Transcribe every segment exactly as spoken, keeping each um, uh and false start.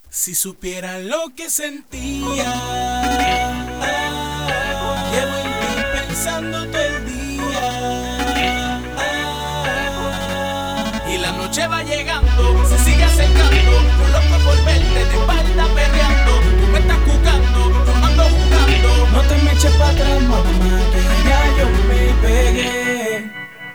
Si supieran lo que sentía, llevo en ti pensando todo el día, y la noche va llegando, se sigue acercando, yo loco por verte de espalda perreando, tú me estás jugando, yo ando jugando. No te me eches para atrás, mamá, que ya yo me pegué.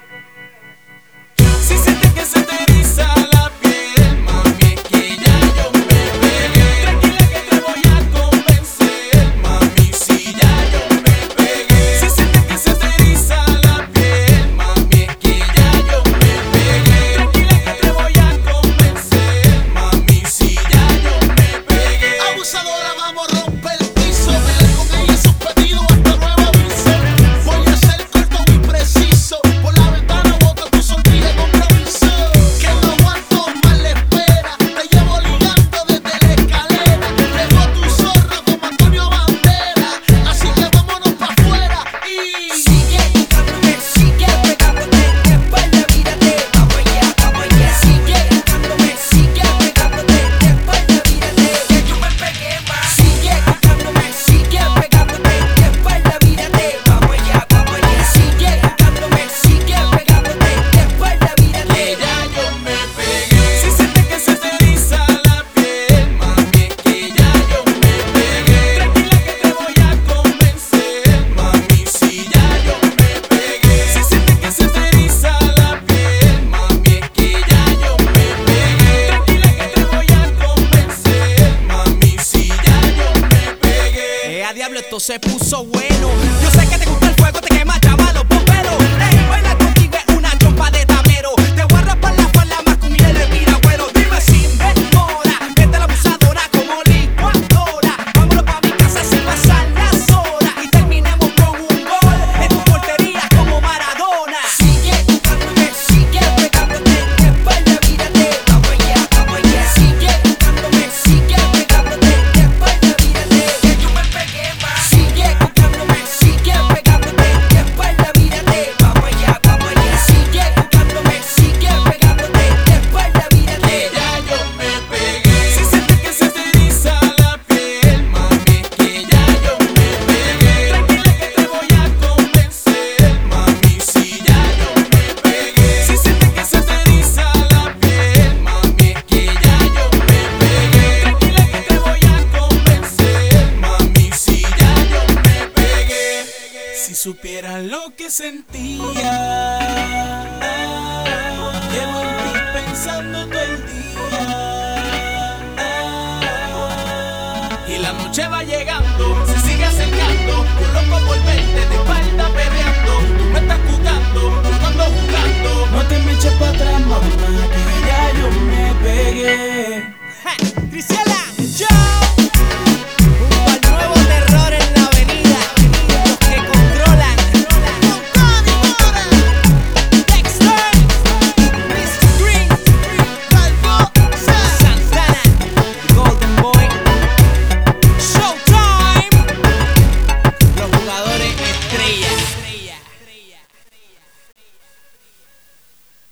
Si sientes que se te eriza la piel, mami, es que ya yo me pegué. Tranquila que te voy a convencer, mami, si ya yo me pegué. Si sientes que se te eriza la piel, mami, es que ya yo me pegué. Tranquila que te voy a convencer, mami, si ya yo me pegué. Abusadora, vamos a romper el piso, pelear con ella sus pedidos hasta nuevo aviso. Voy a ser corto y preciso, por la ventana boto tu sortija de compromiso. Que no aguanto más la espera, te llevo ligando desde la escalera. Dejo tu zorra como Antonio Bandera, así que vámonos pa' afuera y sigue buscándome, sigue pegándote, de espalda mírate, vamos allá, vamos allá. Sigue buscándome, sigue pegándote, de espalda mírate, que yo me pegué más. Sigue buscándome, sigue pegándote, de espalda mírate, vamos allá, vamos allá. Sigue buscándome, sigue pegándote, de espalda mírate. Que ya yo me pegué. Si sientes que se te eriza la piel, mami, es que ya yo me pegué. Tranquila que te voy a convencer, mami, si ya yo me pegué. Si sientes que se te eriza la piel, mami, es que ya yo me pegué. Tranquila que te voy a convencer, mami, si ya yo me pegué. Eh, a diablo, esto se puso bueno. Yo sé que te gusta el fuego, te quema, llama a los bomberos. Ey, baila contigo es una chompa de tamero. Te voy a rapar la falda más con miel de piragüero. Dime sin demora, vete la abusadora como licuadora. Vámonos pa' mi casa sin pasar las horas y terminemos con un gol en tu portería como Maradona. Sigue buscándome, sigue pegándote, de espalda mírate, vamos allá, vamos allá. Sigue buscándome, sigue pegándote, de espalda mírate, que yo me pegué más. Sigue buscándome, sigue pegándote, de espalda mírate, vamos allá, vamos allá. Sigue buscándome, sigue pegándote, de espalda mírate. Que ya yo me pegué. Si sientes que se te eriza la piel, mami, es que ya yo me pegué. Tranquila que te voy a convencer, mami, si ya yo me pegué. Si sientes que se te eriza la piel, mami, es que ya yo me pegué. Tranquila que te voy a convencer, mami, si ya yo me pegué. Si supieran lo que sentía, llevo en ti pensando todo el día, y la noche va llegando, se sigue acercando, yo loco por verte de espalda perreando, tú me estás jugando, yo ando jugando.